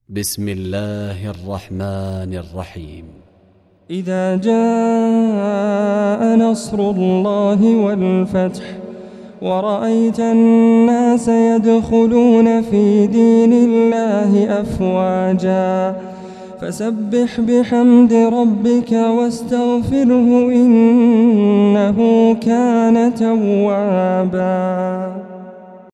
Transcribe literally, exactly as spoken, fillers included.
بسم الله الرحمن الرحيم. إذا جاء نصر الله والفتح ورأيت الناس يدخلون في دين الله أفواجا فسبح بحمد ربك واستغفره إنه كان توابا.